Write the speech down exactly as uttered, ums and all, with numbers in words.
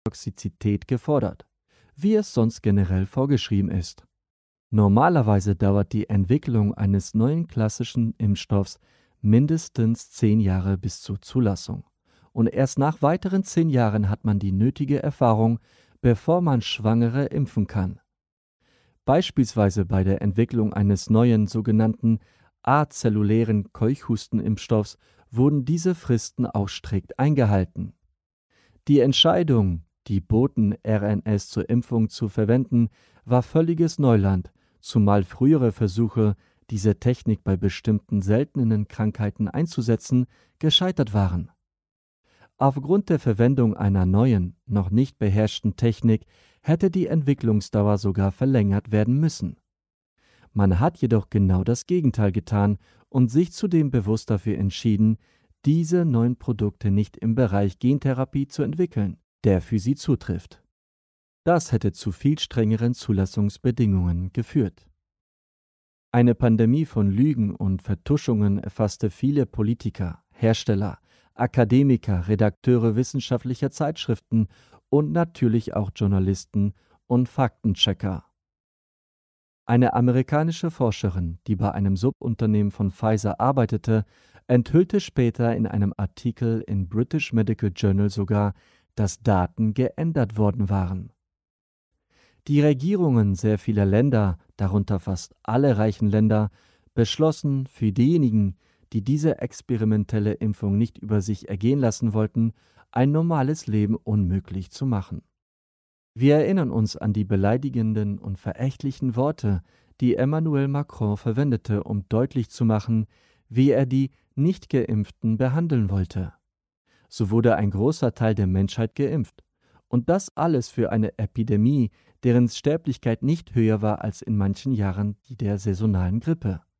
Toxizität gefordert, wie es sonst generell vorgeschrieben ist. Normalerweise dauert die Entwicklung eines neuen klassischen Impfstoffs mindestens zehn Jahre bis zur Zulassung. Und erst nach weiteren zehn Jahren hat man die nötige Erfahrung, bevor man Schwangere impfen kann. Beispielsweise bei der Entwicklung eines neuen sogenannten azellulären Keuchhustenimpfstoffs wurden diese Fristen auch strikt eingehalten. Die Entscheidung, die Boten-R N S zur Impfung zu verwenden, war völliges Neuland, zumal frühere Versuche, diese Technik bei bestimmten seltenen Krankheiten einzusetzen, gescheitert waren. Aufgrund der Verwendung einer neuen, noch nicht beherrschten Technik hätte die Entwicklungsdauer sogar verlängert werden müssen. Man hat jedoch genau das Gegenteil getan und sich zudem bewusst dafür entschieden, diese neuen Produkte nicht im Bereich Gentherapie zu entwickeln, der für sie zutrifft. Das hätte zu viel strengeren Zulassungsbedingungen geführt. Eine Pandemie von Lügen und Vertuschungen erfasste viele Politiker, Hersteller, Akademiker, Redakteure wissenschaftlicher Zeitschriften und natürlich auch Journalisten und Faktenchecker. Eine amerikanische Forscherin, die bei einem Subunternehmen von Pfizer arbeitete, enthüllte später in einem Artikel in British Medical Journal sogar, dass Daten geändert worden waren. Die Regierungen sehr vieler Länder, darunter fast alle reichen Länder, beschlossen, für diejenigen, die diese experimentelle Impfung nicht über sich ergehen lassen wollten, ein normales Leben unmöglich zu machen. Wir erinnern uns an die beleidigenden und verächtlichen Worte, die Emmanuel Macron verwendete, um deutlich zu machen, wie er die Nicht-Geimpften behandeln wollte. So wurde ein großer Teil der Menschheit geimpft. Und das alles für eine Epidemie, deren Sterblichkeit nicht höher war als in manchen Jahren die der saisonalen Grippe.